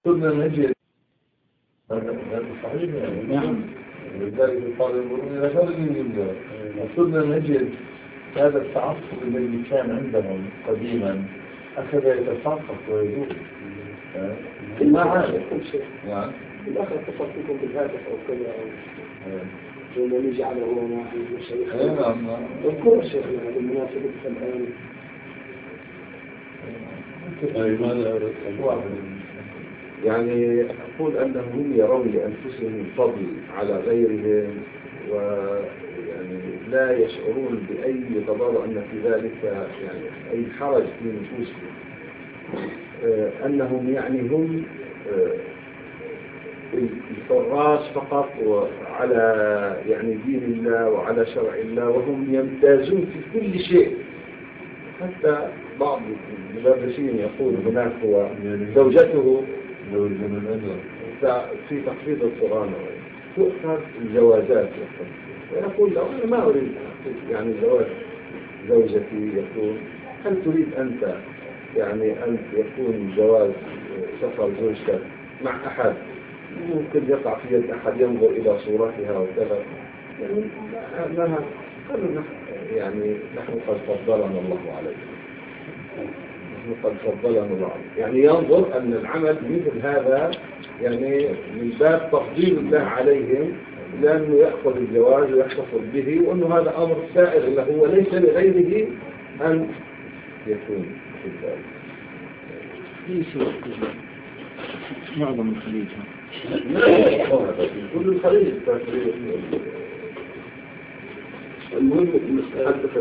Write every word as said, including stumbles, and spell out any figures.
كنا نجد هذا صحيح يعني. نعم. ولذلك قال ينظرون إلى فرق من ذلك. كنا نجد هذا التعصب الذي كان عندهم قديما أخذ يتساقط ويزول. ما عاد شيء. نعم. الآخر اتصل فيكم بالهاتف أو كذا أو لما يجي على هو مع الشيخ. نعم. اذكر شيخنا بالمناسبة الآن. أي ماذا واحد. يعني أقول أنهم يرون لأنفسهم الفضل على غيرهم ويعني لا يشعرون بأي تضرر أن في ذلك يعني أي حرج في نفوسهم. أنهم يعني هم الفراش فقط وعلى يعني دين الله وعلى شرع الله وهم يمتازون في كل شيء. حتى بعض المدرسين يقول هناك هو زوجته في تحفيظ القرآن تؤخذ الجوازات ويقول له أنا ما أريد يعني زواج زوجتي. يقول هل تريد أنت يعني أن يكون جواز سفر زوجتك مع أحد ممكن يقع في يد أحد ينظر إلى صورتها وكذا يعني لها قالوا نحن يعني نحن قد فضلنا الله عليك نحن قد فضلنا الله عليك يعني ينظر أن العمل مثل هذا يعني من باب تفضيل الله عليهم لأنه يأخذ الجواز ويحتفظ به وأنه هذا أمر سائر له وليس لغيره أن يكون في ذلك. معظم الخليج كل الخليج المهم